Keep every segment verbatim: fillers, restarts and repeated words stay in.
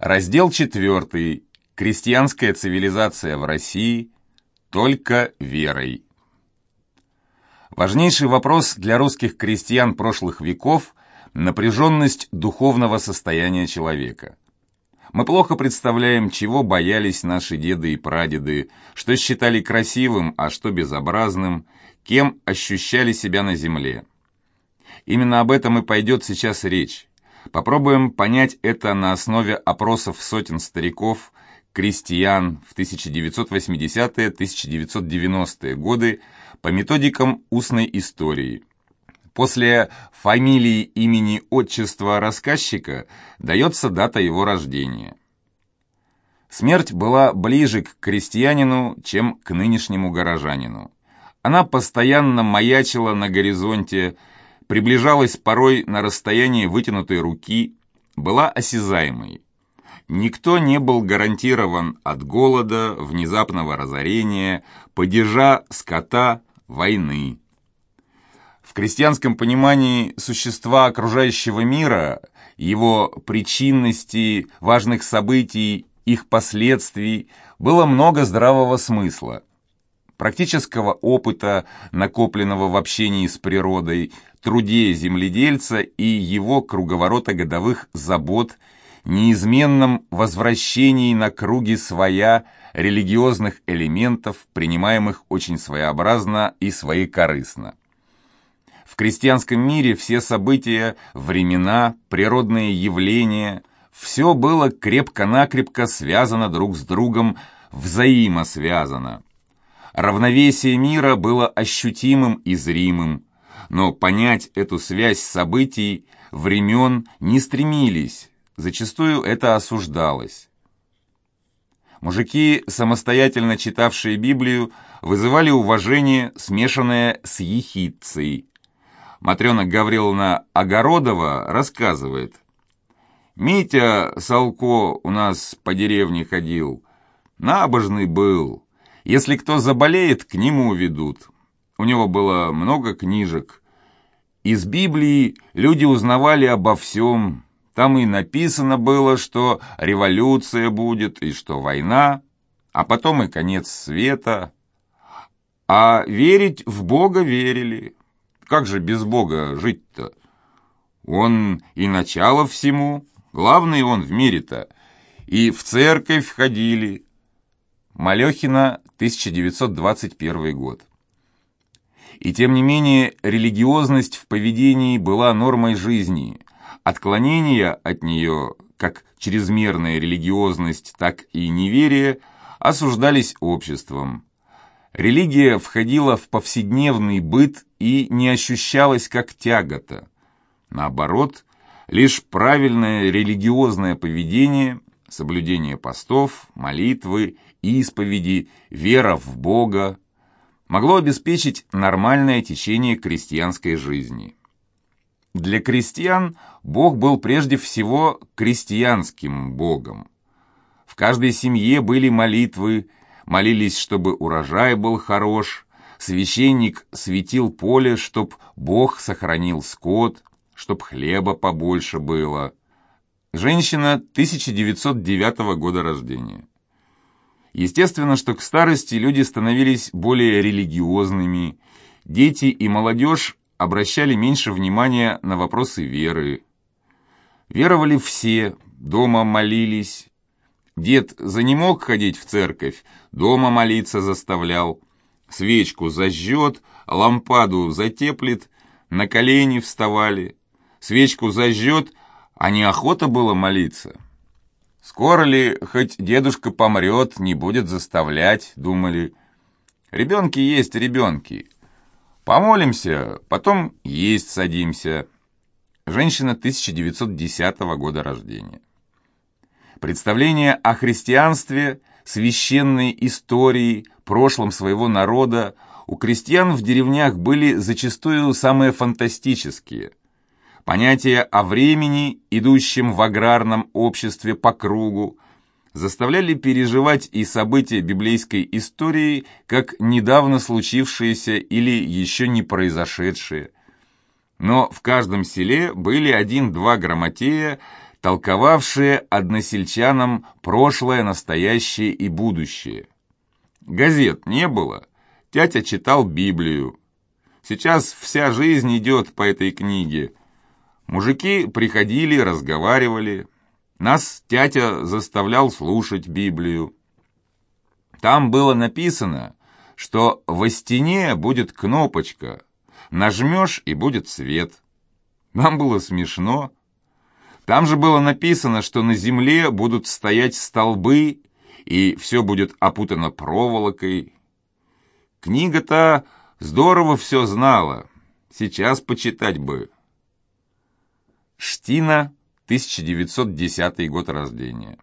Раздел четвертый. Крестьянская цивилизация в России. Только верой. Важнейший вопрос для русских крестьян прошлых веков – напряженность духовного состояния человека. Мы плохо представляем, чего боялись наши деды и прадеды, что считали красивым, а что безобразным, кем ощущали себя на земле. Именно об этом и пойдет сейчас речь. Попробуем понять это на основе опросов сотен стариков, крестьян в тысяча девятьсот восьмидесятые — тысяча девятьсот девяностые годы по методикам устной истории. После фамилии, имени, отчества рассказчика дается дата его рождения. Смерть была ближе к крестьянину, чем к нынешнему горожанину. Она постоянно маячила на горизонте, приближалась порой на расстоянии вытянутой руки, была осязаемой. Никто не был гарантирован от голода, внезапного разорения, падежа скота, войны. В крестьянском понимании существа окружающего мира, его причинности, важных событий, их последствий, было много здравого смысла, практического опыта, накопленного в общении с природой, труде земледельца и его круговорота годовых забот, неизменном возвращении на круги своя религиозных элементов, принимаемых очень своеобразно и своекорыстно. В крестьянском мире все события, времена, природные явления – все было крепко-накрепко связано друг с другом, взаимосвязано. Равновесие мира было ощутимым и зримым, но понять эту связь событий, времен не стремились, зачастую это осуждалось. Мужики, самостоятельно читавшие Библию, вызывали уважение, смешанное с ехидцей. Матрена Гавриловна Огородова рассказывает: «Митя Салко у нас по деревне ходил, набожный был. Если кто заболеет, к нему ведут. У него было много книжек. Из Библии люди узнавали обо всем. Там и написано было, что революция будет, и что война, а потом и конец света. А верить в Бога верили. Как же без Бога жить-то? Он и начало всему, главный он в мире-то. И в церковь ходили». Малехина, тысяча девятьсот двадцать первый год. И тем не менее, религиозность в поведении была нормой жизни. Отклонения от нее, как чрезмерная религиозность, так и неверие, осуждались обществом. Религия входила в повседневный быт и не ощущалась как тягота. Наоборот, лишь правильное религиозное поведение, соблюдение постов, молитвы, исповеди, вера в Бога могло обеспечить нормальное течение крестьянской жизни. Для крестьян Бог был прежде всего крестьянским Богом. В каждой семье были молитвы, молились, чтобы урожай был хорош, священник светил поле, чтоб Бог сохранил скот, чтоб хлеба побольше было. Женщина тысяча девятьсот девятого года рождения. Естественно, что к старости люди становились более религиозными, дети и молодежь обращали меньше внимания на вопросы веры. Веровали все, дома молились. Дед занемог ходить в церковь, дома молиться заставлял. Свечку зажжет, лампаду затеплит, на колени вставали. Свечку зажжет, а неохота было молиться. Скоро ли хоть дедушка помрет, не будет заставлять, думали. Ребенки есть ребенки. Помолимся, потом есть садимся. Женщина тысяча девятьсот десятого года рождения. Представления о христианстве, священной истории, прошлом своего народа у крестьян в деревнях были зачастую самые фантастические. Понятия о времени, идущем в аграрном обществе по кругу, заставляли переживать и события библейской истории как недавно случившиеся или еще не произошедшие. Но в каждом селе были один-два грамотея, толковавшие односельчанам прошлое, настоящее и будущее. Газет не было, тятя читал Библию. Сейчас вся жизнь идет по этой книге. Мужики приходили, разговаривали. Нас тятя заставлял слушать Библию. Там было написано, что во стене будет кнопочка. Нажмешь, и будет свет. Нам было смешно. Там же было написано, что на земле будут стоять столбы, и все будет опутано проволокой. Книга-то здорово все знала. Сейчас почитать бы. Штина, тысяча девятьсот десятый год рождения.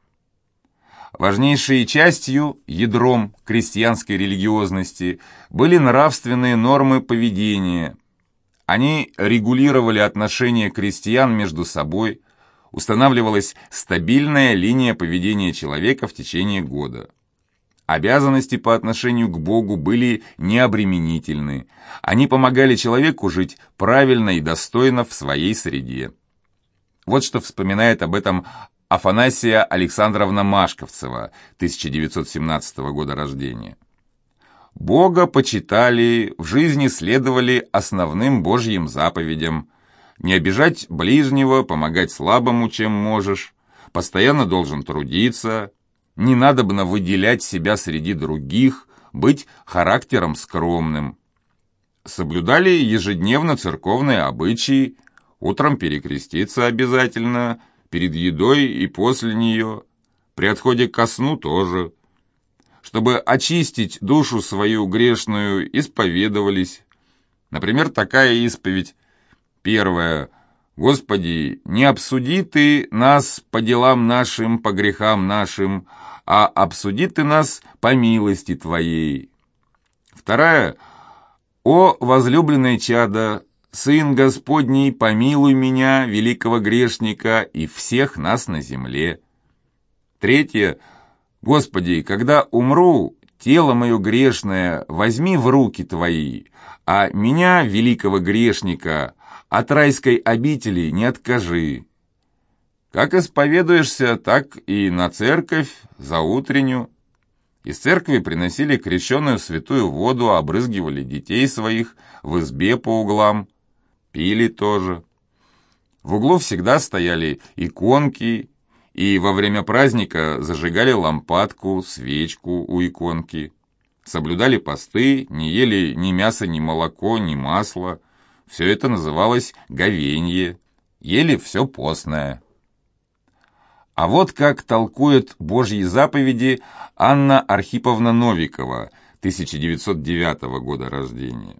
Важнейшей частью, ядром крестьянской религиозности, были нравственные нормы поведения. Они регулировали отношения крестьян между собой, устанавливалась стабильная линия поведения человека в течение года. Обязанности по отношению к Богу были необременительны. Они помогали человеку жить правильно и достойно в своей среде. Вот что вспоминает об этом Афанасия Александровна Машковцева, тысяча девятьсот семнадцатого года рождения. Бога почитали, в жизни следовали основным Божьим заповедям. Не обижать ближнего, помогать слабому, чем можешь, постоянно должен трудиться, не надобно выделять себя среди других, быть характером скромным. Соблюдали ежедневно церковные обычаи, утром перекреститься обязательно, перед едой и после нее, при отходе ко сну тоже. Чтобы очистить душу свою грешную, исповедовались. Например, такая исповедь. Первое. Господи, не обсуди Ты нас по делам нашим, по грехам нашим, а обсуди Ты нас по милости Твоей. Вторая. О, возлюбленное чадо, Сын Господний, помилуй меня, великого грешника, и всех нас на земле. Третье. Господи, когда умру, тело мое грешное возьми в руки Твои, а меня, великого грешника, от райской обители не откажи. Как исповедуешься, так и на церковь, за утренню. Из церкви приносили крещеную святую воду, обрызгивали детей своих в избе по углам, пили тоже. В углу всегда стояли иконки, и во время праздника зажигали лампадку, свечку у иконки. Соблюдали посты, не ели ни мяса, ни молоко, ни масла. Все это называлось говенье. Ели все постное. А вот как толкует Божьи заповеди Анна Архиповна Новикова, тысяча девятьсот девятого года рождения.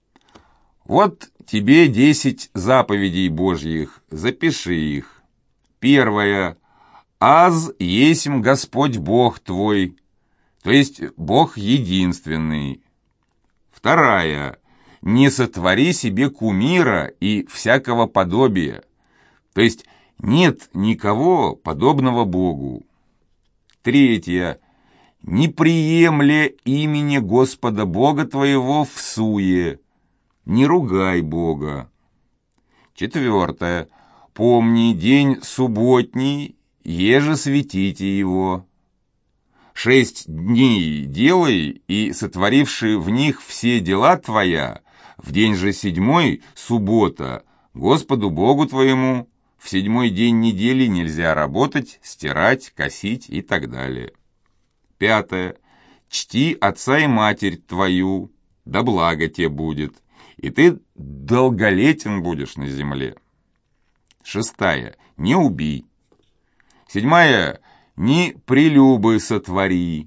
Вот тебе десять заповедей Божьих, запиши их. Первое. «Аз есмь Господь Бог твой», то есть Бог единственный. Вторая. «Не сотвори себе кумира и всякого подобия», то есть нет никого подобного Богу. Третье. «Не приемле имени Господа Бога твоего в суе», не ругай Бога. Четвертое. «Помни день субботний, еже светите его». Шесть дней делай, и, сотворивши в них все дела твоя, в день же седьмой, суббота, Господу Богу твоему, в седьмой день недели нельзя работать, стирать, косить и так далее. Пятое. Чти отца и матерь твою, да благо тебе будет, и ты долголетен будешь на земле. Шестая. Не убий. Седьмая. Не прелюбы сотвори.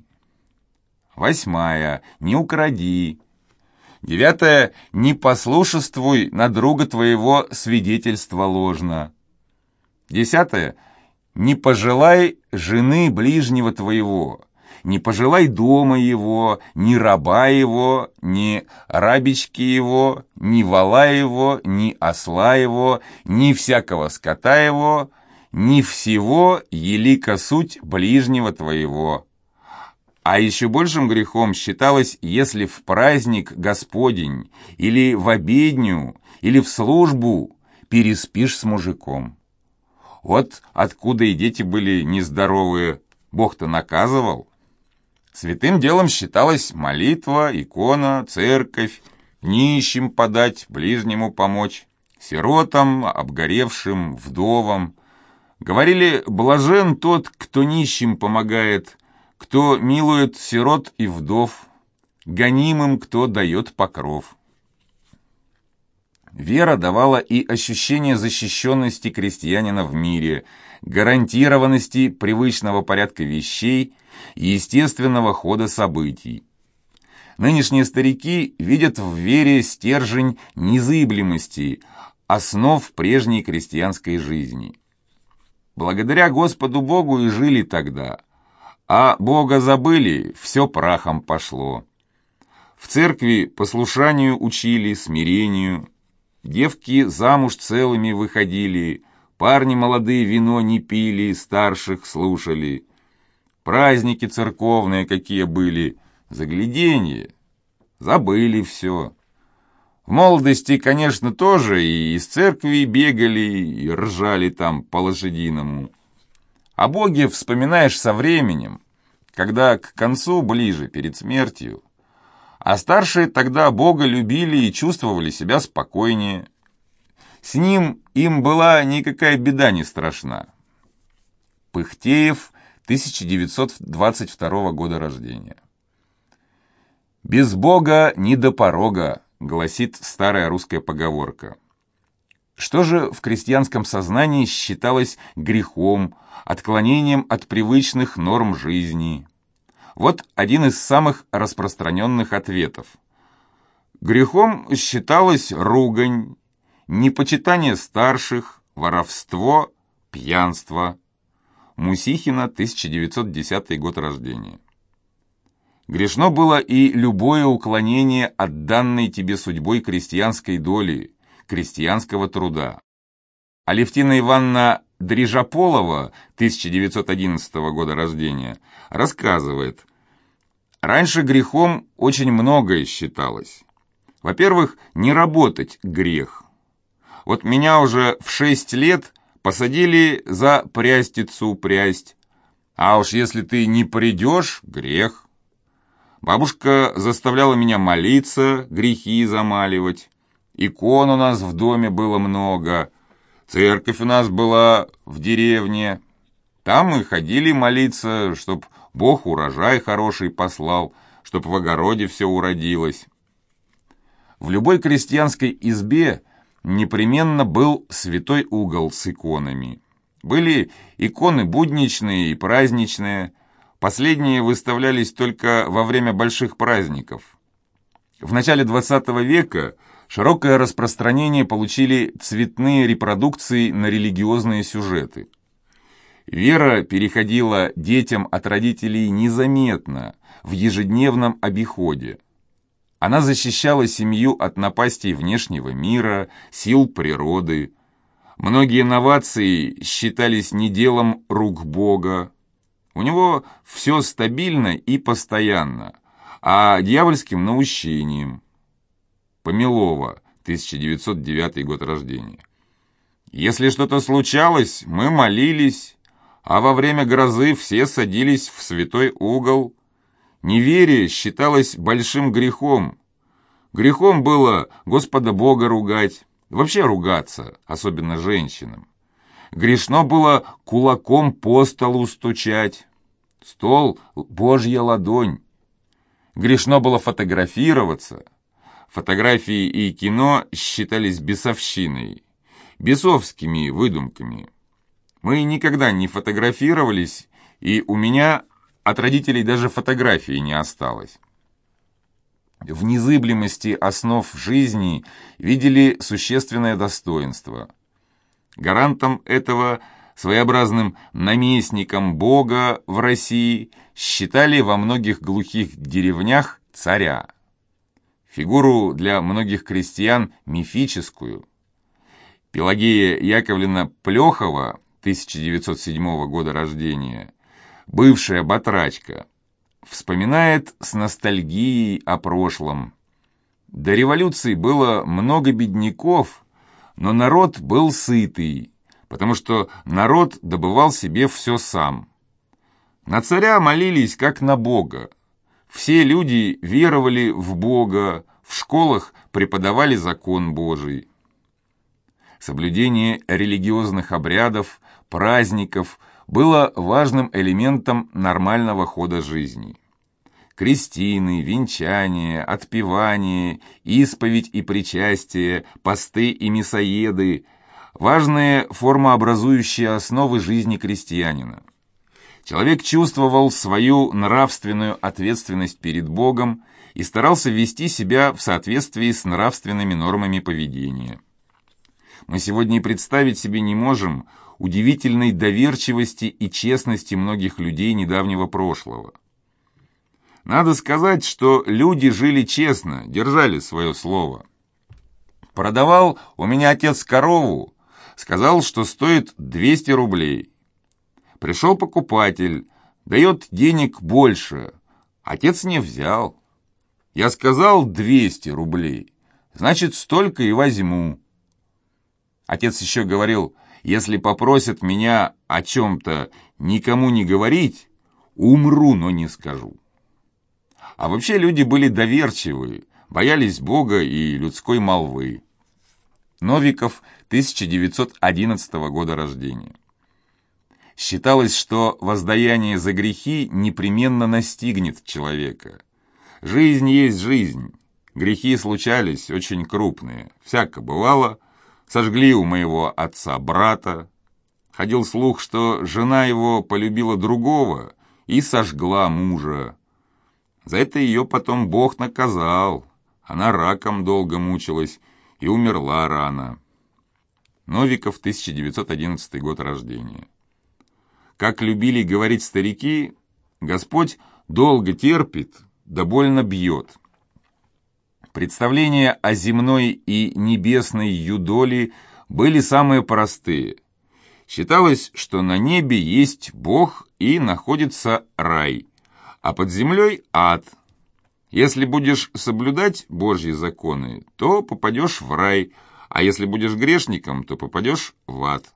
Восьмая. Не укради. Девятая. Не послушествуй на друга твоего свидетельства ложно. Десятая. Не пожелай жены ближнего твоего. Не пожелай дома его, ни раба его, ни рабички его, ни вола его, ни осла его, ни всякого скота его, ни всего елика суть ближнего твоего. А еще большим грехом считалось, если в праздник Господень, или в обедню, или в службу переспишь с мужиком. Вот откуда и дети были нездоровые, Бог-то наказывал. Святым делом считалась молитва, икона, церковь, нищим подать, ближнему помочь, сиротам, обгоревшим, вдовам. Говорили, блажен тот, кто нищим помогает, кто милует сирот и вдов, гонимым, кто дает покров. Вера давала и ощущение защищенности крестьянина в мире, гарантированности привычного порядка вещей и естественного хода событий. Нынешние старики видят в вере стержень незыблемости, основ прежней крестьянской жизни. Благодаря Господу Богу и жили тогда, а Бога забыли, все прахом пошло. В церкви послушанию учили, смирению. Девки замуж целыми выходили, парни молодые вино не пили, старших слушали. Праздники церковные какие были, загляденье, забыли все. В молодости, конечно, тоже и из церкви бегали, и ржали там по-лошадиному. О Боге вспоминаешь со временем, когда к концу ближе, перед смертью. А старшие тогда Бога любили и чувствовали себя спокойнее. С ним им была никакая беда не страшна. Пыхтеев, тысяча девятьсот двадцать второго года рождения. «Без Бога ни до порога», гласит старая русская поговорка. Что же в крестьянском сознании считалось грехом, отклонением от привычных норм жизни? Вот один из самых распространенных ответов. Грехом считалась ругань, непочитание старших, воровство, пьянство. Мусихина, тысяча девятьсот десятый год рождения. Грешно было и любое уклонение от данной тебе судьбой крестьянской доли, крестьянского труда. Алевтина Ивановна Дрижаполова, тысяча девятьсот одиннадцатого года рождения, рассказывает: раньше грехом очень многое считалось. Во-первых, не работать – грех. Вот меня уже в шесть лет посадили за прястицу прясть, а уж если ты не придешь – грех. Бабушка заставляла меня молиться, грехи замаливать. Икон у нас в доме было много. Церковь у нас была в деревне. Там мы ходили молиться, чтоб Бог урожай хороший послал, чтоб в огороде все уродилось. В любой крестьянской избе непременно был святой угол с иконами. Были иконы будничные и праздничные. Последние выставлялись только во время больших праздников. В начале двадцатого века широкое распространение получили цветные репродукции на религиозные сюжеты. Вера переходила детям от родителей незаметно, в ежедневном обиходе. Она защищала семью от напастей внешнего мира, сил природы. Многие новации считались не делом рук Бога. У него все стабильно и постоянно, а дьявольским наущением. Помилова, тысяча девятьсот девятый год рождения. Если что-то случалось, мы молились, а во время грозы все садились в святой угол. Неверие считалось большим грехом. Грехом было Господа Бога ругать, вообще ругаться, особенно женщинам. Грешно было кулаком по столу стучать. Стол — Божья ладонь. Грешно было фотографироваться. Фотографии и кино считались бесовщиной, бесовскими выдумками. Мы никогда не фотографировались, и у меня от родителей даже фотографии не осталось. В незыблемости основ жизни видели существенное достоинство. Гарантом этого, своеобразным наместником Бога в России, считали во многих глухих деревнях царя. Фигуру для многих крестьян мифическую. Пелагея Яковлевна Плехова, тысяча девятьсот седьмого года рождения, бывшая батрачка, вспоминает с ностальгией о прошлом. До революции было много бедняков, но народ был сытый, потому что народ добывал себе все сам. На царя молились как на Бога. Все люди веровали в Бога, в школах преподавали закон Божий. Соблюдение религиозных обрядов, праздников было важным элементом нормального хода жизни. Крестины, венчания, отпевание, исповедь и причастие, посты и мясоеды – важные формообразующие основы жизни крестьянина. Человек чувствовал свою нравственную ответственность перед Богом и старался вести себя в соответствии с нравственными нормами поведения. Мы сегодня и представить себе не можем удивительной доверчивости и честности многих людей недавнего прошлого. Надо сказать, что люди жили честно, держали свое слово. Продавал у меня отец корову, сказал, что стоит двести рублей. Пришел покупатель, дает денег больше, отец не взял. Я сказал двести рублей, значит, столько и возьму. Отец еще говорил, если попросят меня о чем-то никому не говорить, умру, но не скажу. А вообще люди были доверчивы, боялись Бога и людской молвы. Новиков, тысяча девятьсот одиннадцатого года рождения. Считалось, что воздаяние за грехи непременно настигнет человека. Жизнь есть жизнь. Грехи случались очень крупные. Всяко бывало. Сожгли у моего отца брата. Ходил слух, что жена его полюбила другого и сожгла мужа. За это ее потом Бог наказал. Она раком долго мучилась и умерла рано. Новиков, тысяча девятьсот одиннадцатый год рождения. Как любили говорить старики, Господь долго терпит, да больно бьет. Представления о земной и небесной юдоли были самые простые. Считалось, что на небе есть Бог и находится рай, а под землей ад. Если будешь соблюдать Божьи законы, то попадешь в рай, а если будешь грешником, то попадешь в ад.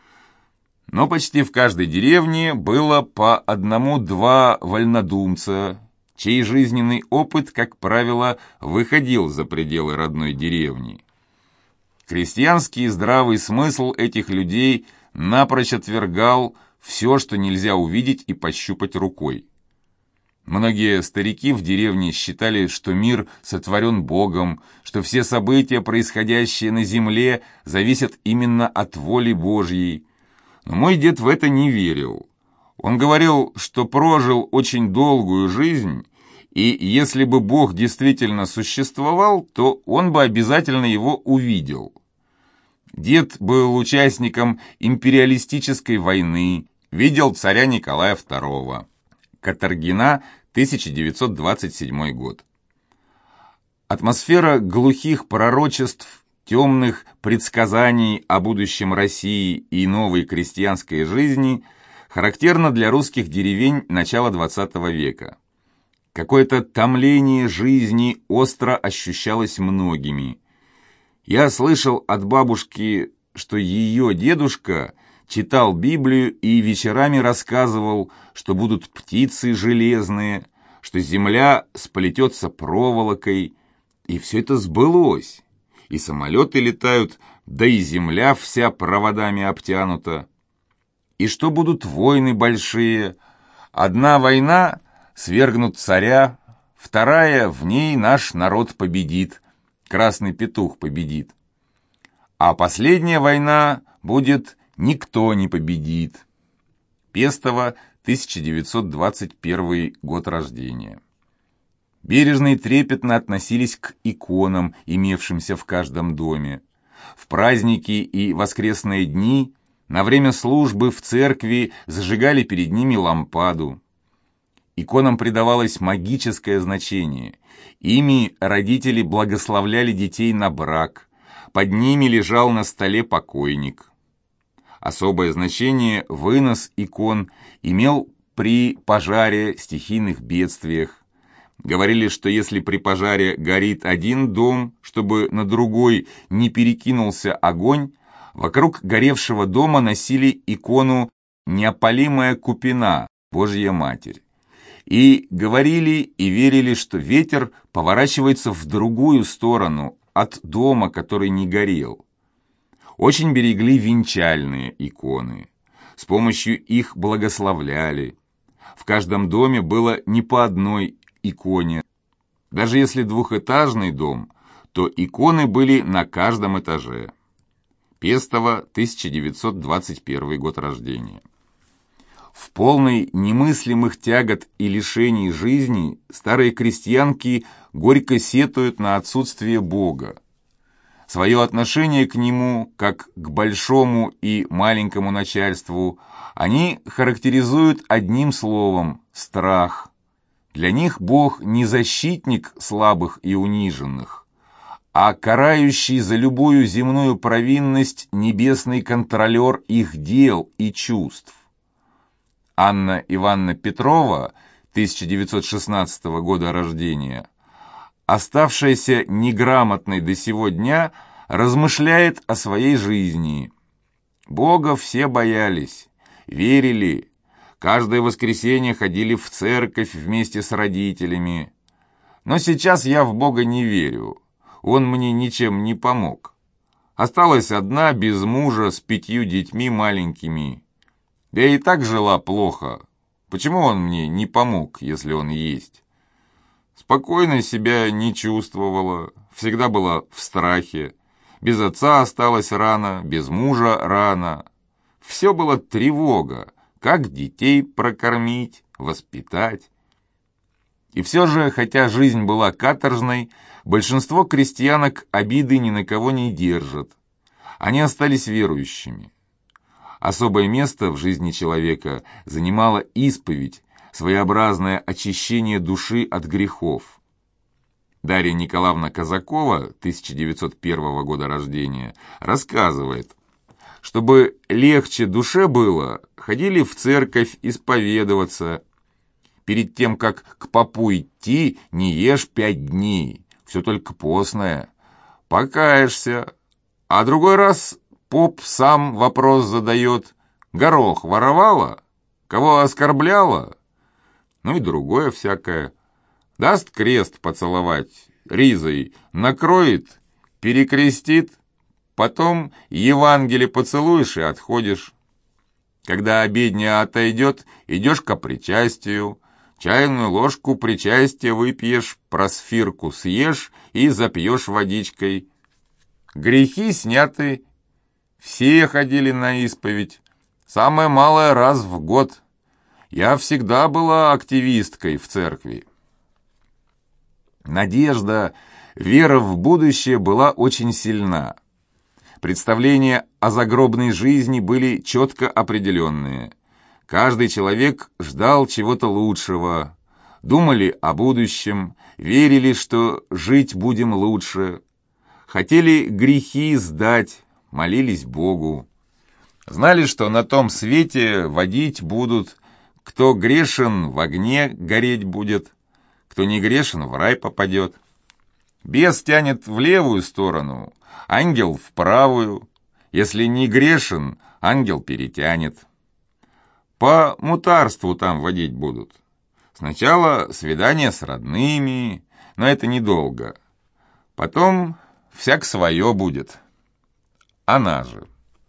Но почти в каждой деревне было по одному-два вольнодумца, чей жизненный опыт, как правило, выходил за пределы родной деревни. Крестьянский здравый смысл этих людей напрочь отвергал все, что нельзя увидеть и пощупать рукой. Многие старики в деревне считали, что мир сотворен Богом, что все события, происходящие на земле, зависят именно от воли Божьей. Но мой дед в это не верил. Он говорил, что прожил очень долгую жизнь, и если бы Бог действительно существовал, то он бы обязательно его увидел. Дед был участником империалистической войны, видел царя Николая второго. Катаргина, тысяча девятьсот двадцать седьмой год. Атмосфера глухих пророчеств, темных предсказаний о будущем России и новой крестьянской жизни характерна для русских деревень начала двадцатого века. Какое-то томление жизни остро ощущалось многими. Я слышал от бабушки, что ее дедушка читал Библию и вечерами рассказывал, что будут птицы железные, что земля сплетется проволокой, и все это сбылось. И самолеты летают, да и земля вся проводами обтянута. И что будут войны большие. Одна война — свергнут царя, вторая — в ней наш народ победит, красный петух победит. А последняя война будет «никто не победит». Пестово, тысяча девятьсот двадцать первый год рождения. Бережно и трепетно относились к иконам, имевшимся в каждом доме. В праздники и воскресные дни на время службы в церкви зажигали перед ними лампаду. Иконам придавалось магическое значение. Ими родители благословляли детей на брак. Под ними лежал на столе покойник. Особое значение вынос икон имел при пожаре, стихийных бедствиях. Говорили, что если при пожаре горит один дом, чтобы на другой не перекинулся огонь, Вокруг горевшего дома носили икону «Неопалимая Купина, Божья Матерь». И говорили и верили, что ветер поворачивается в другую сторону, от дома, который не горел. Очень берегли венчальные иконы. С помощью их благословляли. В каждом доме было не по одной иконе. Даже если двухэтажный дом, то иконы были на каждом этаже. Пестово, тысяча девятьсот двадцать первый год рождения. В полной немыслимых тягот и лишений жизни старые крестьянки горько сетуют на отсутствие Бога. Свое отношение к Нему, как к большому и маленькому начальству, они характеризуют одним словом – страх. Для них Бог не защитник слабых и униженных, а карающий за любую земную провинность небесный контролер их дел и чувств. Анна Ивановна Петрова, тысяча девятьсот шестнадцатого года рождения, оставшаяся неграмотной до сего дня, размышляет о своей жизни. Бога все боялись, верили, каждое воскресенье ходили в церковь вместе с родителями. Но сейчас я в Бога не верю, Он мне ничем не помог. Осталась одна, без мужа, с пятью детьми маленькими. Я и так жила плохо. Почему Он мне не помог, если Он есть? Спокойно себя не чувствовала, всегда была в страхе. Без отца осталась рано, без мужа рано. Все было тревога, как детей прокормить, воспитать. И все же, хотя жизнь была каторжной, большинство крестьянок обиды ни на кого не держат. Они остались верующими. Особое место в жизни человека занимала исповедь, своеобразное очищение души от грехов. Дарья Николаевна Казакова, тысяча девятьсот первого года рождения, рассказывает, чтобы легче душе было, ходили в церковь исповедоваться. Перед тем, как к попу идти, не ешь пять дней, все только постное. Покаешься, а другой раз поп сам вопрос задает: горох воровала? Кого оскорбляла? Ну и другое всякое. Даст крест поцеловать, ризой накроет, перекрестит, потом Евангелие поцелуешь и отходишь. Когда обедня отойдет, идешь ко причастию, чайную ложку причастия выпьешь, просфирку съешь и запьешь водичкой. Грехи сняты, все ходили на исповедь, самое малое раз в год. Я всегда была активисткой в церкви. Надежда, вера в будущее была очень сильна. Представления о загробной жизни были четко определенные. Каждый человек ждал чего-то лучшего. Думали о будущем, верили, что жить будем лучше. Хотели грехи сдать, молились Богу. Знали, что на том свете водить будут, кто грешен, в огне гореть будет, кто не грешен, в рай попадет. Бес тянет в левую сторону, ангел в правую. Если не грешен, ангел перетянет. По мутарству там водить будут. Сначала свидание с родными, но это недолго. Потом всяк свое будет. Она же.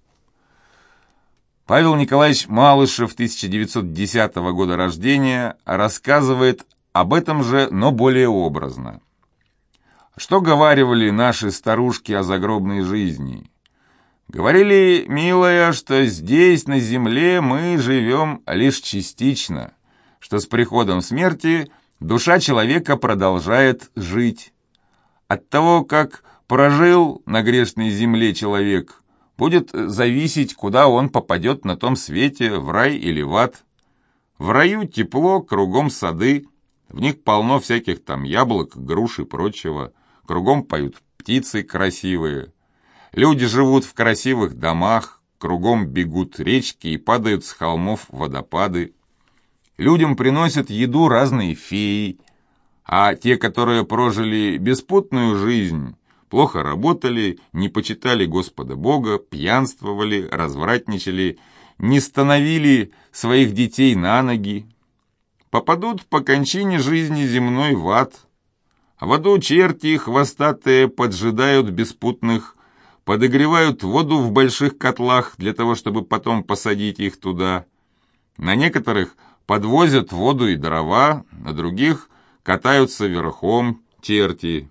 Павел Николаевич Малышев, тысяча девятьсот десятого года рождения, рассказывает об этом же, но более образно. Что говаривали наши старушки о загробной жизни? Говорили, милая, что здесь, на земле, мы живем лишь частично, что с приходом смерти душа человека продолжает жить. От того, как прожил на грешной земле человек, будет зависеть, куда он попадет на том свете, в рай или в ад. В раю тепло, кругом сады, в них полно всяких там яблок, груш и прочего, кругом поют птицы красивые. Люди живут в красивых домах, кругом бегут речки и падают с холмов водопады. Людям приносят еду разные феи, а те, которые прожили беспутную жизнь, плохо работали, не почитали Господа Бога, пьянствовали, развратничали, не становили своих детей на ноги, попадут по кончине жизни земной в ад. А в аду черти хвостатые поджидают беспутных, подогревают воду в больших котлах для того, чтобы потом посадить их туда. На некоторых подвозят воду и дрова, на других катаются верхом черти.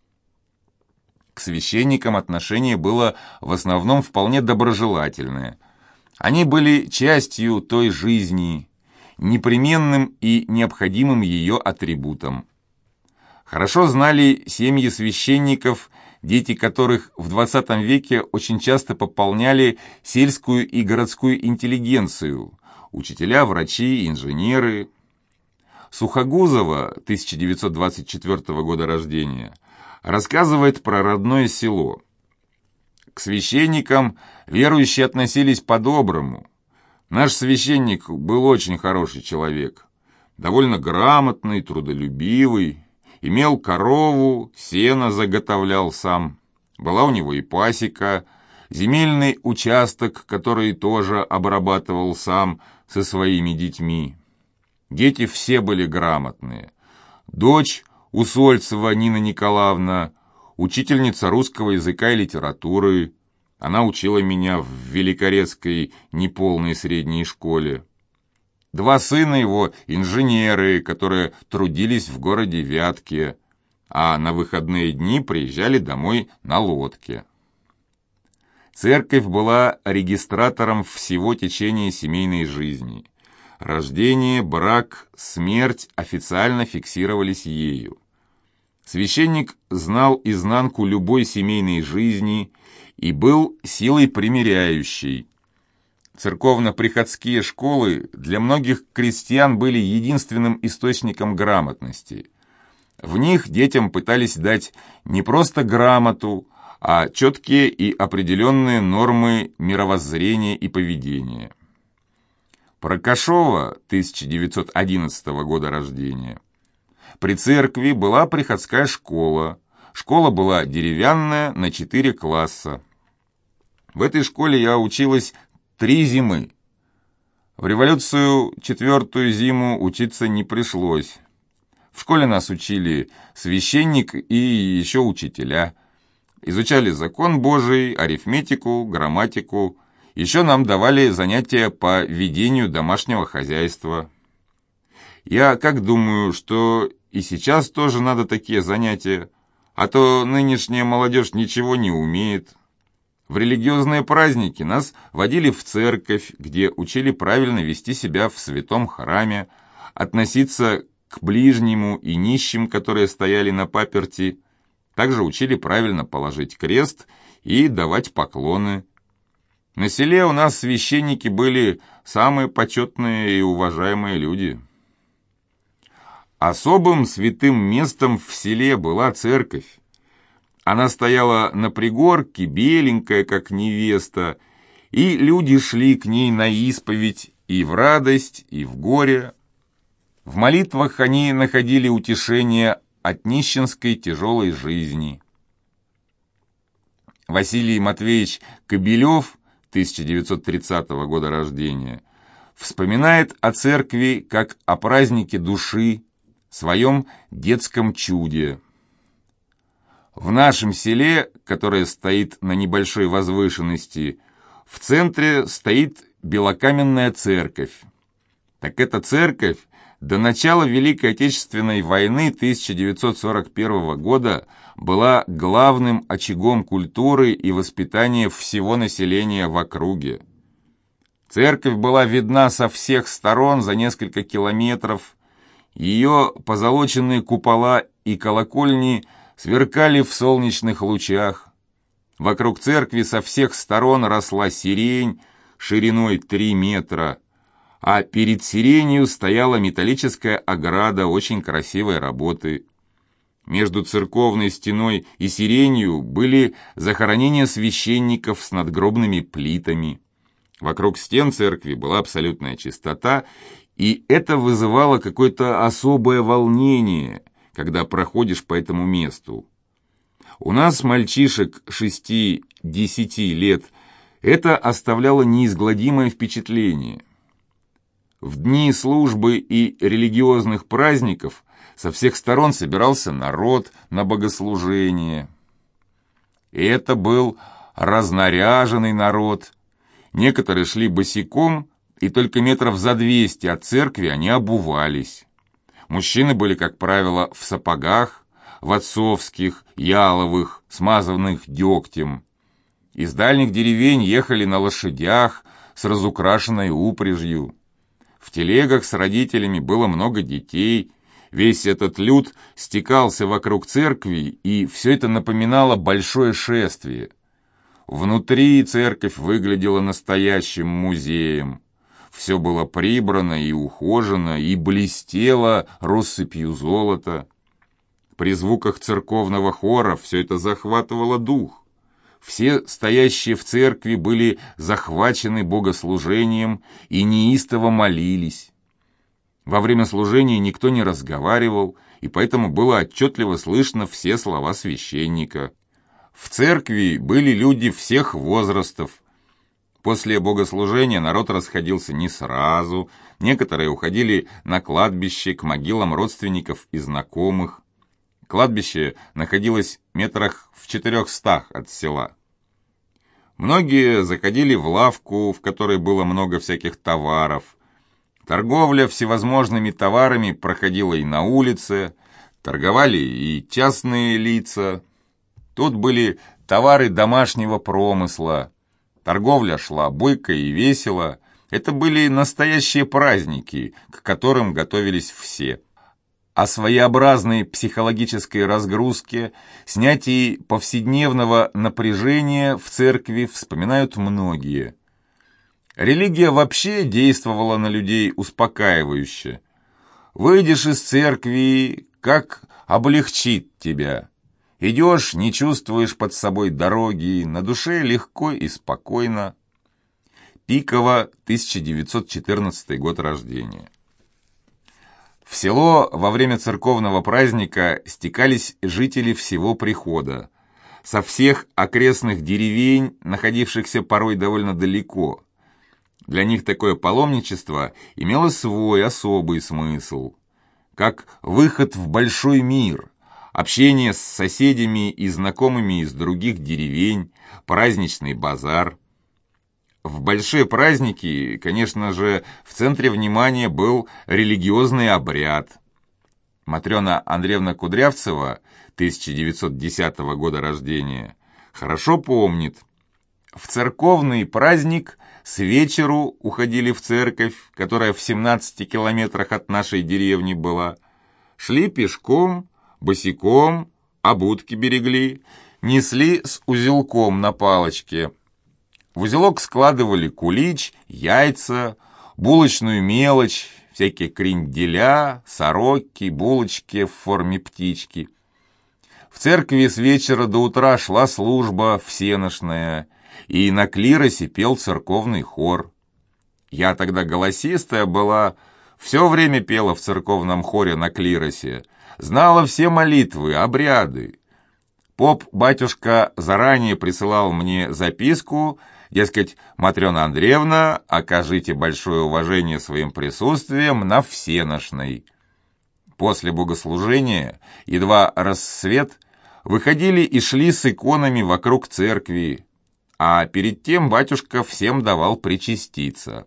К священникам отношение было в основном вполне доброжелательное. Они были частью той жизни, непременным и необходимым ее атрибутом. Хорошо знали семьи священников, дети которых в двадцатом веке очень часто пополняли сельскую и городскую интеллигенцию, учителя, врачи, инженеры. Сухогузова, тысяча девятьсот двадцать четвёртого года рождения, рассказывает про родное село. К священникам верующие относились по-доброму. Наш священник был очень хороший человек, довольно грамотный, трудолюбивый, имел корову, сено заготовлял сам. Была у него и пасека, земельный участок, который тоже обрабатывал сам со своими детьми. Дети все были грамотные. Дочь Усольцева Нина Николаевна, учительница русского языка и литературы. Она учила меня в Великорецкой неполной средней школе. Два сына его – инженеры, которые трудились в городе Вятке, а на выходные дни приезжали домой на лодке. Церковь была регистратором всего течения семейной жизни. Рождение, брак, смерть официально фиксировались ею. Священник знал изнанку любой семейной жизни и был силой примиряющей. Церковно-приходские школы для многих крестьян были единственным источником грамотности. В них детям пытались дать не просто грамоту, а четкие и определенные нормы мировоззрения и поведения. Прокашова, тысяча девятьсот одиннадцатого года рождения. При церкви была приходская школа. Школа была деревянная, на четыре класса. В этой школе я училась три зимы. В революцию четвертую зиму учиться не пришлось. В школе нас учили священник и еще учителя. Изучали закон Божий, арифметику, грамматику. Еще нам давали занятия по ведению домашнего хозяйства. Я как думаю, что и сейчас тоже надо такие занятия, а то нынешняя молодежь ничего не умеет. В религиозные праздники нас водили в церковь, где учили правильно вести себя в святом храме, относиться к ближнему и нищим, которые стояли на паперти. Также учили правильно положить крест и давать поклоны. На селе у нас священники были самые почетные и уважаемые люди. Особым святым местом в селе была церковь. Она стояла на пригорке, беленькая, как невеста, и люди шли к ней на исповедь и в радость, и в горе. В молитвах они находили утешение от нищенской тяжелой жизни. Василий Матвеевич Кобелев, тысяча девятьсот тридцатого года рождения, вспоминает о церкви как о празднике души, своем детском чуде. В нашем селе, которое стоит на небольшой возвышенности, в центре стоит белокаменная церковь. Так эта церковь до начала Великой Отечественной войны тысяча девятьсот сорок первого года была главным очагом культуры и воспитания всего населения в округе. Церковь была видна со всех сторон за несколько километров. Ее позолоченные купола и колокольни сверкали в солнечных лучах. Вокруг церкви со всех сторон росла сирень шириной три метра, а перед сиренью стояла металлическая ограда очень красивой работы. Между церковной стеной и сиренью были захоронения священников с надгробными плитами. Вокруг стен церкви была абсолютная чистота, и это вызывало какое-то особое волнение, когда проходишь по этому месту. У нас, мальчишек шести-десяти лет, это оставляло неизгладимое впечатление. В дни службы и религиозных праздников со всех сторон собирался народ на богослужение. И это был разнаряженный народ. Некоторые шли босиком, и только метров за двести от церкви они обувались. Мужчины были, как правило, в сапогах, в отцовских, яловых, смазанных дегтем. Из дальних деревень ехали на лошадях с разукрашенной упряжью. В телегах с родителями было много детей. Весь этот люд стекался вокруг церкви, и все это напоминало большое шествие. Внутри церковь выглядела настоящим музеем. Все было прибрано и ухожено, и блестело россыпью золота. При звуках церковного хора все это захватывало дух. Все стоящие в церкви были захвачены богослужением и неистово молились. Во время служения никто не разговаривал, и поэтому было отчетливо слышно все слова священника. В церкви были люди всех возрастов. После богослужения народ расходился не сразу, некоторые уходили на кладбище к могилам родственников и знакомых. Кладбище находилось метрах в четырехстах от села. Многие заходили в лавку, в которой было много всяких товаров. Торговля всевозможными товарами проходила и на улице, торговали и частные лица. Тут были товары домашнего промысла. Торговля шла бойко и весело. Это были настоящие праздники, к которым готовились все. О своеобразной психологической разгрузке, снятии повседневного напряжения в церкви вспоминают многие. Религия вообще действовала на людей успокаивающе. Выйдешь из церкви, как облегчит тебя. Идешь, не чувствуешь под собой дороги, на душе легко и спокойно. Пиково, тысяча девятьсот четырнадцатый год рождения. В село во время церковного праздника стекались жители всего прихода, со всех окрестных деревень, находившихся порой довольно далеко. Для них такое паломничество имело свой особый смысл, как выход в большой мир, общение с соседями и знакомыми из других деревень, праздничный базар. В большие праздники, конечно же, в центре внимания был религиозный обряд. Матрена Андреевна Кудрявцева, тысяча девятьсот десятого года рождения, хорошо помнит. В церковный праздник с вечеру уходили в церковь, которая в семнадцати километрах от нашей деревни была. Шли пешком, босиком, обутки берегли, несли с узелком на палочке. В узелок складывали кулич, яйца, булочную мелочь, всякие кренделя, сороки, булочки в форме птички. В церкви с вечера до утра шла служба всеношная, и на клиросе пел церковный хор. Я тогда голосистая была, все время пела в церковном хоре на клиросе, знала все молитвы, обряды. Поп-батюшка заранее присылал мне записку, дескать, Матрена Андреевна, окажите большое уважение своим присутствием на всеношной. После богослужения, едва рассвет, выходили и шли с иконами вокруг церкви, а перед тем батюшка всем давал причаститься.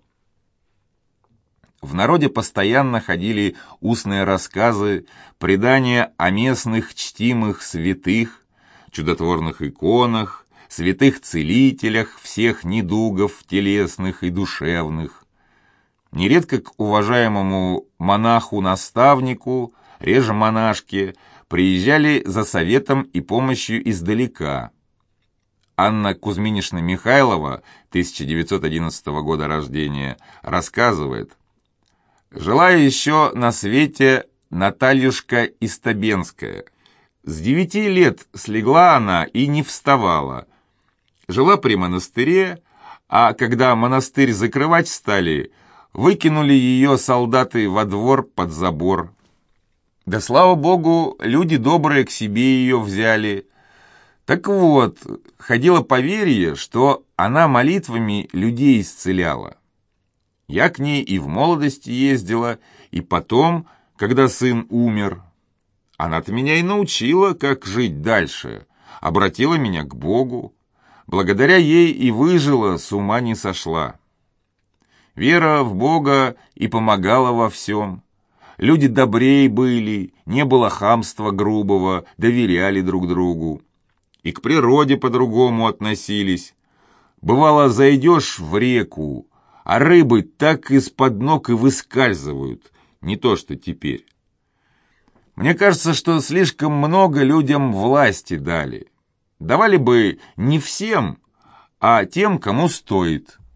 В народе постоянно ходили устные рассказы, предания о местных чтимых святых, чудотворных иконах, святых целителях всех недугов телесных и душевных. Нередко к уважаемому монаху-наставнику, реже монашке, приезжали за советом и помощью издалека. Анна Кузьминишна Михайлова, тысяча девятьсот одиннадцатого года рождения, рассказывает: «Жила еще на свете Натальюшка Истабенская. С девяти лет слегла она и не вставала. Жила при монастыре, а когда монастырь закрывать стали, выкинули ее солдаты во двор под забор. Да слава богу, люди добрые к себе ее взяли. Так вот, ходило поверье, что она молитвами людей исцеляла. Я к ней и в молодости ездила, и потом, когда сын умер. Она-то меня и научила, как жить дальше, обратила меня к Богу. Благодаря ей и выжила, с ума не сошла. Вера в Бога и помогала во всем. Люди добрей были, не было хамства грубого, доверяли друг другу. И к природе по-другому относились. Бывало, зайдешь в реку, а рыбы так из-под ног и выскальзывают, не то что теперь. Мне кажется, что слишком много людям власти дали. Давали бы не всем, а тем, кому стоит.